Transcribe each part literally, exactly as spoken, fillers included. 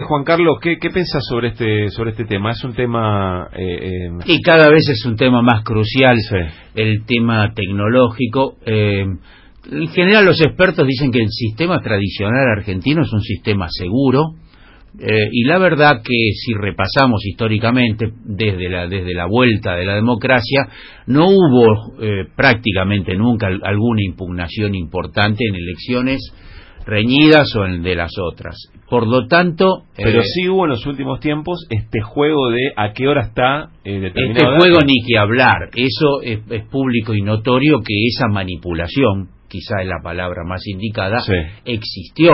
Juan Carlos, ¿qué, qué pensás sobre este sobre este tema? Es un tema... Eh, eh... Y cada vez es un tema más crucial, sí. El tema tecnológico. Eh, en general los expertos dicen que el sistema tradicional argentino es un sistema seguro, eh, y la verdad que si repasamos históricamente, desde la, desde la vuelta de la democracia, no hubo eh, prácticamente nunca alguna impugnación importante en elecciones reñidas o en de las otras. Por lo tanto... Pero eh, sí hubo en los últimos tiempos este juego de a qué hora está eh, determinado... Este juego ni que hablar. Eso es, es público y notorio que esa manipulación, quizá es la palabra más indicada, sí. existió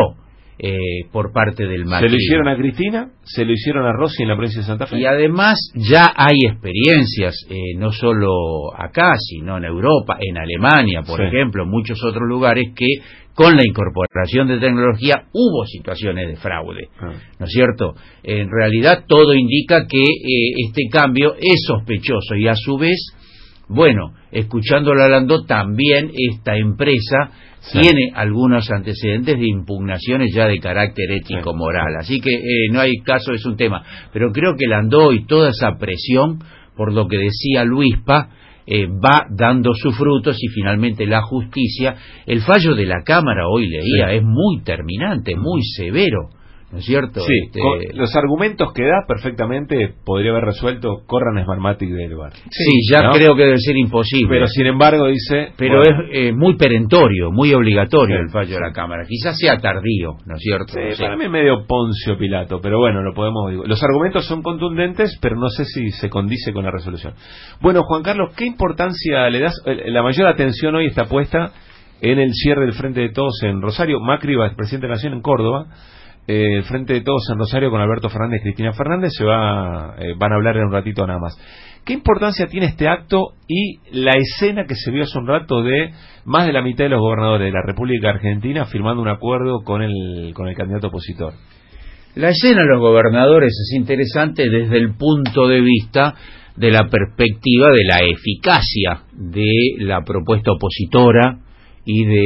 eh, por parte del macrismo. Se lo hicieron a Cristina, se lo hicieron a Rossi en la provincia de Santa Fe. Y además ya hay experiencias, eh, no solo acá, sino en Europa, en Alemania, por sí. ejemplo, en muchos otros lugares que con la incorporación de tecnología hubo situaciones de fraude, ah. ¿no es cierto? En realidad todo indica que eh, este cambio es sospechoso y a su vez, bueno, escuchándolo hablando, también esta empresa sí. tiene algunos antecedentes de impugnaciones ya de carácter ético-moral, así que eh, no hay caso, es un tema, pero creo que Landó y toda esa presión, por lo que decía Luispa, Eh, va dando sus frutos y finalmente la justicia, el fallo de la Cámara hoy leía, sí. es muy terminante, muy severo, ¿no es cierto? Sí, este... con los argumentos que da perfectamente podría haber resuelto Corran Smartmatic del bar. Sí, sí ya ¿no? creo que debe ser imposible. Pero sin embargo dice... Pero bueno. es eh, muy perentorio, muy obligatorio sí, el fallo sí. de la Cámara. Quizás sea tardío, ¿no es cierto? Sí, no sé. Para mí medio Poncio Pilato, pero bueno, lo podemos... Los argumentos son contundentes, pero no sé si se condice con la resolución. Bueno, Juan Carlos, ¿qué importancia le das? La mayor atención hoy está puesta en el cierre del Frente de Todos en Rosario. Macri va, presidente de la Nación, en Córdoba. Eh, el Frente de Todos en Rosario con Alberto Fernández y Cristina Fernández se va, eh, van a hablar en un ratito nada más. ¿Qué importancia tiene este acto y la escena que se vio hace un rato de más de la mitad de los gobernadores de la República Argentina firmando un acuerdo con el, con el candidato opositor? La escena de los gobernadores es interesante desde el punto de vista de la perspectiva de la eficacia de la propuesta opositora y de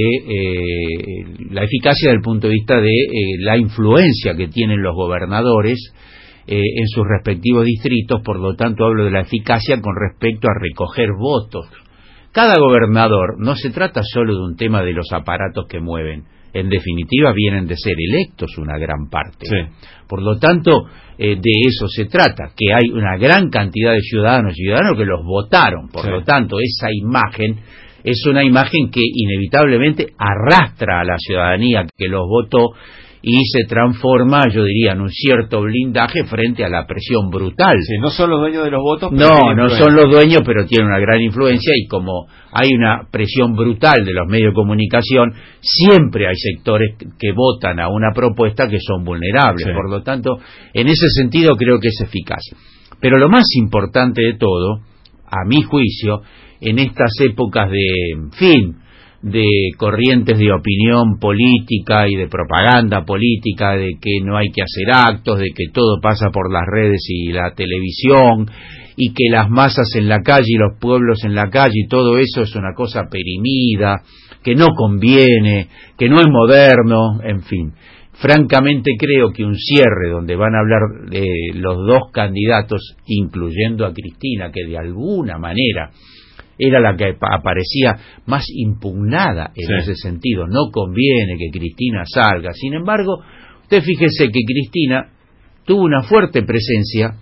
eh, la eficacia del punto de vista de eh, la influencia que tienen los gobernadores eh, en sus respectivos distritos. Por lo tanto hablo de la eficacia con respecto a recoger votos. Cada gobernador, no se trata solo de un tema de los aparatos que mueven, en definitiva vienen de ser electos una gran parte. Sí. Por lo tanto, eh, de eso se trata, que hay una gran cantidad de ciudadanos y ciudadanos que los votaron. Por sí. lo tanto, esa imagen es una imagen que inevitablemente arrastra a la ciudadanía que los votó y se transforma, yo diría, en un cierto blindaje frente a la presión brutal. Sí, no son los dueños de los votos. Pero no, no son los dueños, pero tienen una gran influencia y como hay una presión brutal de los medios de comunicación, siempre hay sectores que votan a una propuesta que son vulnerables. Sí. Por lo tanto, en ese sentido creo que es eficaz. Pero lo más importante de todo, a mi juicio, en estas épocas de, en fin, de corrientes de opinión política y de propaganda política, de que no hay que hacer actos, de que todo pasa por las redes y la televisión, y que las masas en la calle y los pueblos en la calle y todo eso es una cosa perimida, que no conviene, que no es moderno, en fin. Francamente creo que un cierre donde van a hablar eh, los dos candidatos, incluyendo a Cristina, que de alguna manera era la que aparecía más impugnada en sí. ese sentido, no conviene que Cristina salga. Sin embargo, usted fíjese que Cristina tuvo una fuerte presencia,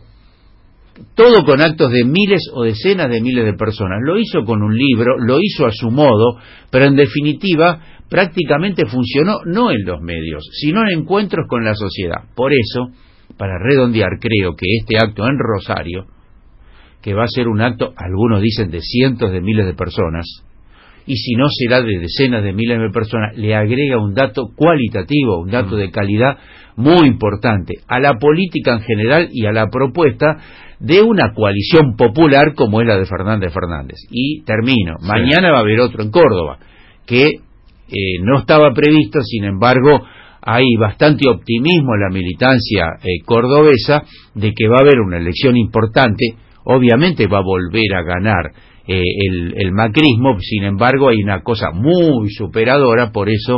todo con actos de miles o decenas de miles de personas. Lo hizo con un libro, lo hizo a su modo, pero en definitiva prácticamente funcionó no en los medios, sino en encuentros con la sociedad. Por eso, para redondear, creo que este acto en Rosario, que va a ser un acto, algunos dicen de cientos de miles de personas, y si no será de decenas de miles de personas, le agrega un dato cualitativo, un dato de calidad muy importante a la política en general y a la propuesta de una coalición popular como es la de Fernández Fernández. Y termino, sí. mañana va a haber otro en Córdoba, que eh, no estaba previsto, sin embargo hay bastante optimismo en la militancia eh, cordobesa de que va a haber una elección importante. Obviamente va a volver a ganar eh, el, el macrismo, sin embargo hay una cosa muy superadora, por eso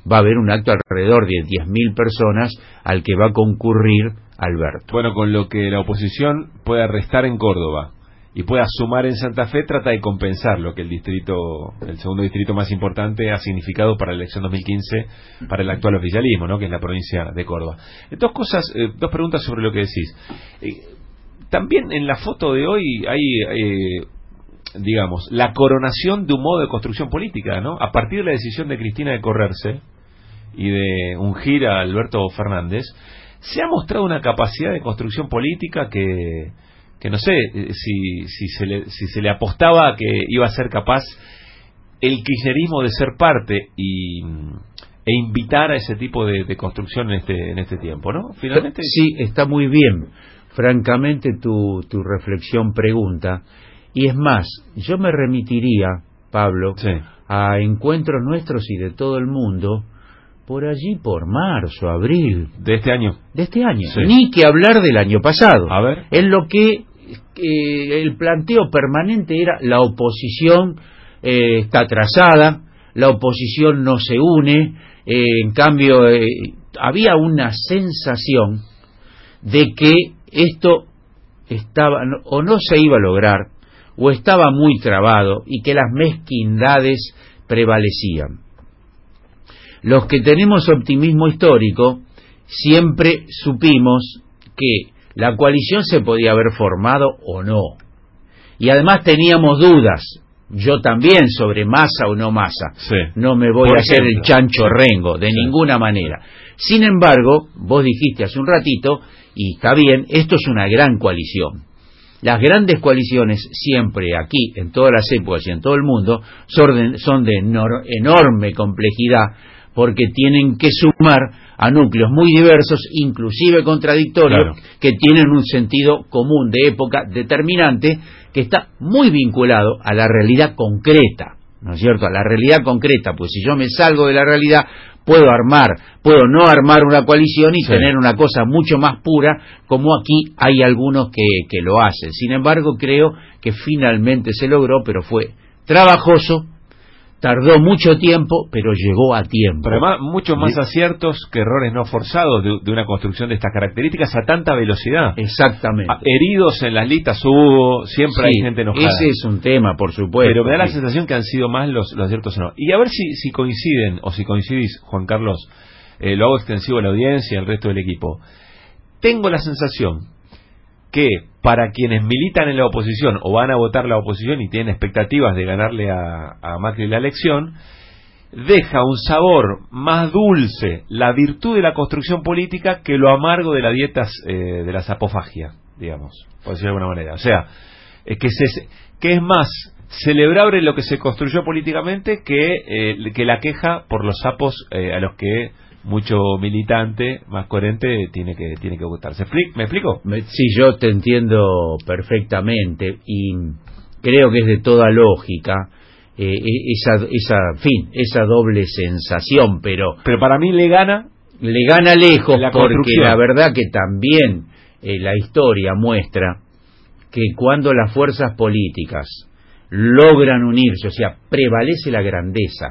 va a haber un acto alrededor de diez mil personas al que va a concurrir Alberto. Bueno, con lo que la oposición pueda restar en Córdoba y pueda sumar en Santa Fe, trata de compensar lo que el distrito, el segundo distrito más importante, ha significado para la elección dos mil quince, para el actual oficialismo, ¿no?, que es la provincia de Córdoba. Dos cosas, eh, dos preguntas sobre lo que decís. Eh, también en la foto de hoy hay, eh, digamos, la coronación de un modo de construcción política, ¿no? A partir de la decisión de Cristina de correrse y de ungir a Alberto Fernández, se ha mostrado una capacidad de construcción política que... que no sé si, si, se le, si se le apostaba que iba a ser capaz el kirchnerismo de ser parte y, e invitar a ese tipo de, de construcción en este, en este tiempo, ¿no? Finalmente... Sí, está muy bien, francamente, tu, tu reflexión pregunta, y es más, yo me remitiría, Pablo, sí, a encuentros nuestros y de todo el mundo, por allí por marzo, abril. ¿De este año? De este año. Sí. Ni que hablar del año pasado. A ver. En lo que eh, el planteo permanente era la oposición eh, está atrasada, la oposición no se une, eh, en cambio eh, había una sensación de que esto estaba o no se iba a lograr o estaba muy trabado y que las mezquindades prevalecían. Los que tenemos optimismo histórico siempre supimos que la coalición se podía haber formado o no. Y además teníamos dudas, yo también, sobre Massa o no Massa. Sí. No me voy Por a hacer ejemplo. el chancho rengo, de sí. ninguna manera. Sin embargo, vos dijiste hace un ratito, y está bien, esto es una gran coalición. Las grandes coaliciones siempre aquí, en todas las épocas y en todo el mundo, son de, son de enor- enorme complejidad, porque tienen que sumar a núcleos muy diversos, inclusive contradictorios, claro, que tienen un sentido común de época determinante, que está muy vinculado a la realidad concreta, ¿no es cierto?, a la realidad concreta, pues si yo me salgo de la realidad, puedo armar, puedo no armar una coalición y sí. tener una cosa mucho más pura, como aquí hay algunos que, que lo hacen. Sin embargo, creo que finalmente se logró, pero fue trabajoso, tardó mucho tiempo, pero llegó a tiempo. Pero además, muchos más aciertos que errores no forzados de, de una construcción de estas características a tanta velocidad. Exactamente. Heridos en las listas hubo, siempre sí, hay gente enojada. Ese es un tema, por supuesto. Pero me da la sí. sensación que han sido más los, los aciertos o no. Y a ver si, si coinciden, o si coincidís, Juan Carlos, eh, lo hago extensivo a la audiencia y al resto del equipo. Tengo la sensación que para quienes militan en la oposición o van a votar la oposición y tienen expectativas de ganarle a, a Macri la elección, deja un sabor más dulce la virtud de la construcción política que lo amargo de la dieta eh, de la sapofagia, digamos, por decirlo de alguna manera. O sea, eh, que, se, que es más celebrable lo que se construyó políticamente que, eh, que la queja por los sapos eh, a los que mucho militante más coherente tiene que tiene que gustarse. ¿Me explico? Sí, yo te entiendo perfectamente y creo que es de toda lógica eh, esa esa fin esa doble sensación, pero pero para mí le gana le gana lejos la porque la verdad que también eh, la historia muestra que cuando las fuerzas políticas logran unirse, o sea, prevalece la grandeza,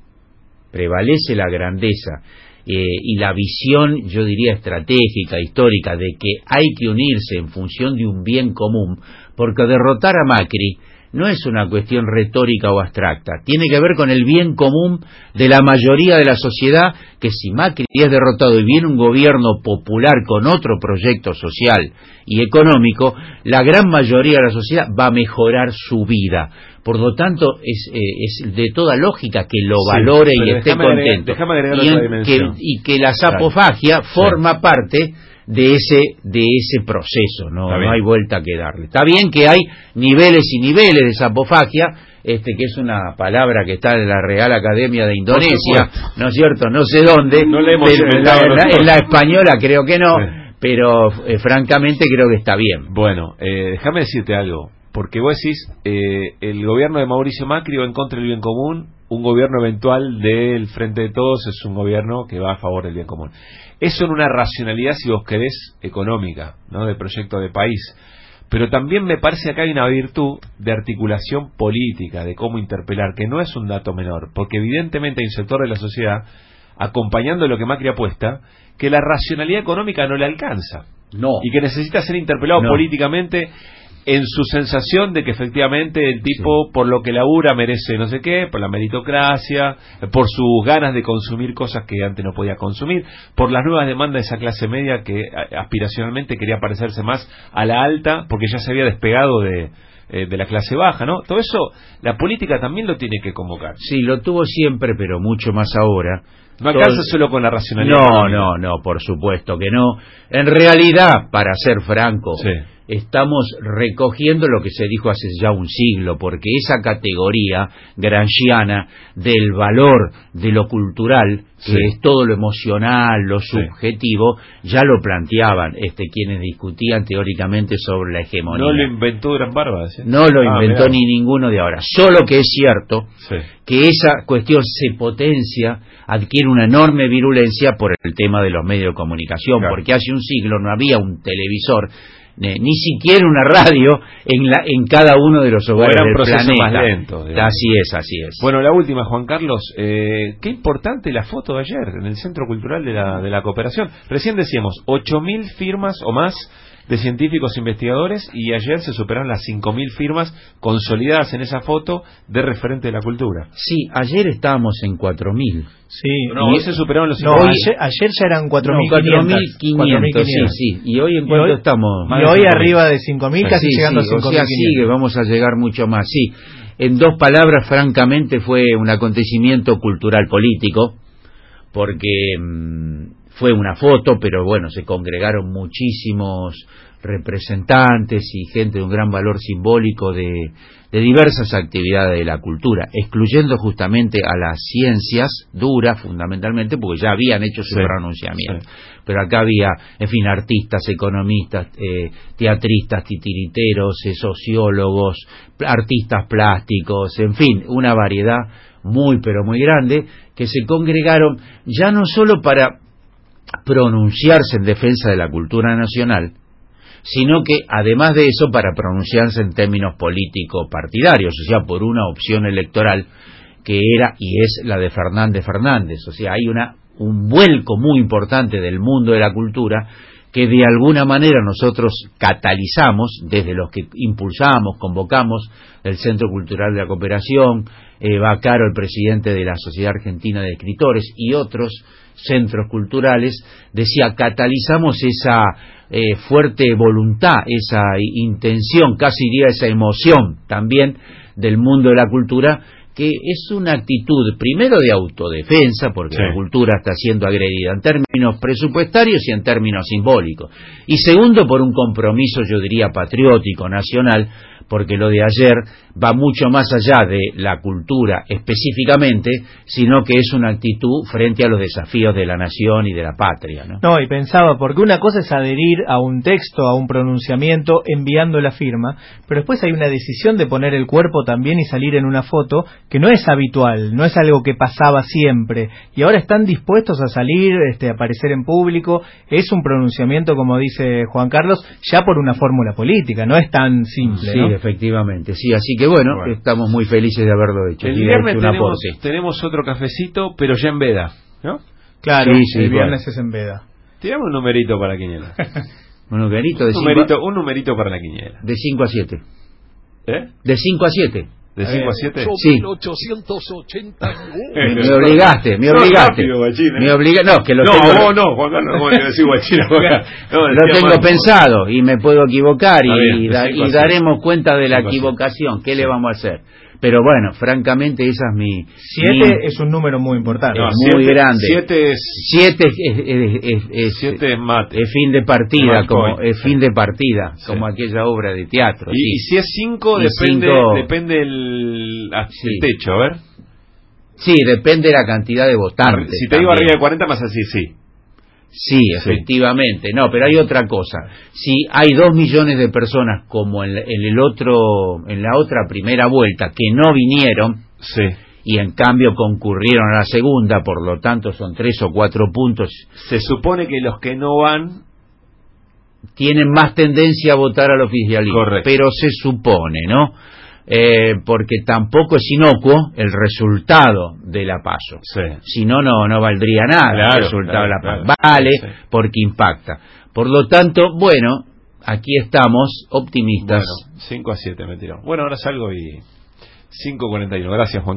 prevalece la grandeza. Eh, y la visión, yo diría, estratégica, histórica, de que hay que unirse en función de un bien común, porque derrotar a Macri no es una cuestión retórica o abstracta, tiene que ver con el bien común de la mayoría de la sociedad, que si Macri es derrotado y viene un gobierno popular con otro proyecto social y económico, la gran mayoría de la sociedad va a mejorar su vida. Por lo tanto, es, eh, es de toda lógica que lo sí, valore y esté contento. Agregar, y, en, que, y que la sapofagia claro. forma sí. parte de ese de ese proceso, no, no hay vuelta que darle. Está bien que hay niveles y niveles de sapofagia, este que es una palabra que está en la Real Academia de Indonesia, ¿no es cierto? No sé dónde, no le hemos pero en, la, en, la, en la española creo que no, sí. pero eh, francamente creo que está bien. Bueno, eh, déjame decirte algo. Porque vos decís, eh, el gobierno de Mauricio Macri va en contra del bien común, un gobierno eventual del Frente de Todos es un gobierno que va a favor del bien común. Eso en una racionalidad, si vos querés, económica, ¿no?, de proyecto de país. Pero también me parece que acá hay una virtud de articulación política, de cómo interpelar, que no es un dato menor, porque evidentemente hay un sector de la sociedad acompañando lo que Macri apuesta, que la racionalidad económica no le alcanza. No. Y que necesita ser interpelado no. políticamente en su sensación de que efectivamente el tipo, sí, por lo que labura merece no sé qué, por la meritocracia, por sus ganas de consumir cosas que antes no podía consumir, por las nuevas demandas de esa clase media que aspiracionalmente quería parecerse más a la alta porque ya se había despegado de, eh, de la clase baja, ¿no? Todo eso la política también lo tiene que convocar. Sí, lo tuvo siempre, pero mucho más ahora. No alcanza Todo... solo con la racionalidad. No, económica. no, no, por supuesto que no. En realidad, para ser franco, sí, estamos recogiendo lo que se dijo hace ya un siglo, porque esa categoría gramsciana del valor de lo cultural, que sí, es todo lo emocional, lo subjetivo, sí, ya lo planteaban este quienes discutían teóricamente sobre la hegemonía. No lo inventó Durán Barba, ¿sí? No lo ah, inventó mirá. ni ninguno de ahora. Solo que es cierto, sí, que esa cuestión se potencia, adquiere una enorme virulencia por el tema de los medios de comunicación, claro, porque hace un siglo no había un televisor, ni siquiera una radio en la en cada uno de los hogares del planeta. Más lento, así es, así es. Bueno, la última, Juan Carlos, eh, qué importante la foto de ayer en el Centro Cultural de la, de la Cooperación. Recién decíamos, ocho mil firmas o más de científicos investigadores, y ayer se superaron las cinco mil firmas consolidadas en esa foto de referente de la cultura. Sí, ayer estábamos en cuatro mil. Sí, no, hoy se superaron los cinco mil. No, ayer, ayer ya eran cuatro mil quinientos. Sí, sí. ¿Y hoy en cuánto estamos? Y hoy arriba de cinco mil, casi sí, llegando sí, a cinco mil. O sea, sigue, vamos a llegar mucho más. Sí, en dos palabras, francamente, fue un acontecimiento cultural político, porque mmm, fue una foto, pero bueno, se congregaron muchísimos representantes y gente de un gran valor simbólico de, de diversas actividades de la cultura, excluyendo justamente a las ciencias duras, fundamentalmente, porque ya habían hecho su sí, pronunciamiento. Sí. Pero acá había, en fin, artistas, economistas, eh, teatristas, titiriteros, eh, sociólogos, artistas plásticos, en fin, una variedad muy, pero muy grande, que se congregaron ya no solo para pronunciarse en defensa de la cultura nacional, sino que además de eso para pronunciarse en términos políticos partidarios, o sea, por una opción electoral que era y es la de Fernández Fernández. O sea, hay una un vuelco muy importante del mundo de la cultura que de alguna manera nosotros catalizamos, desde los que impulsamos, convocamos el Centro Cultural de la Cooperación, eh, Baccaro, el presidente de la Sociedad Argentina de Escritores, y otros centros culturales, decía, catalizamos esa eh, fuerte voluntad, esa intención, casi diría esa emoción también del mundo de la cultura, que es una actitud primero de autodefensa, porque sí, la cultura está siendo agredida en términos presupuestarios y en términos simbólicos, y segundo por un compromiso, yo diría, patriótico, nacional, porque lo de ayer va mucho más allá de la cultura específicamente, sino que es una actitud frente a los desafíos de la nación y de la patria, ¿no? No, y pensaba, porque una cosa es adherir a un texto, a un pronunciamiento, enviando la firma, pero después hay una decisión de poner el cuerpo también y salir en una foto, que no es habitual, no es algo que pasaba siempre, y ahora están dispuestos a salir, este, a aparecer en público. Es un pronunciamiento, como dice Juan Carlos, ya por una fórmula política, no es tan simple, sí, ¿no? Efectivamente, sí, así que bueno, bueno, estamos muy felices de haberlo hecho. El viernes tenemos, tenemos otro cafecito, pero ya en veda, ¿no? Claro, sí, sí, el viernes bueno. es en veda. Tiramos un numerito para la quiniela. un numerito de un numerito, a... un numerito para la quiniela. De cinco a siete. ¿Eh? De cinco a siete. ¿De cinco a siete? Sí. me, me obligaste, me obligaste. No, rápido, me obliga, no, que lo no, tengo. No, no, Juan Carlos, no voy a decir guachina. No, lo tengo pensado y me puedo equivocar y, bien, da, y daremos cuenta de la equivocación. ¿Qué le vamos a hacer? Pero bueno, francamente esa es mi... Siete mi, es un número muy importante. No, muy siete, grande. Siete es... Siete es, es, es, es, siete es mate. Es fin de partida, como es fin de partida, sí, como aquella obra de teatro. Y, sí. y si es cinco, y depende cinco, depende el, sí, el techo, a ver. Sí, depende de la cantidad de votantes. Si te digo arriba de cuarenta, más así, sí. Sí, efectivamente. No, pero hay otra cosa. Si hay dos millones de personas como en, en el otro, en la otra primera vuelta que no vinieron, sí, y en cambio concurrieron a la segunda, por lo tanto son tres o cuatro puntos. Se supone que los que no van tienen más tendencia a votar al oficialismo. Correcto. Pero se supone, ¿no? eh, porque tampoco es inocuo el resultado de la PASO. Sí. Si no, no no valdría nada claro, el resultado claro, de la PASO. claro. Vale Sí. porque impacta. Por lo tanto, bueno, aquí estamos optimistas. Bueno, cinco a siete me tiró. Bueno, ahora salgo y cinco cuarenta y uno. Gracias, Juan.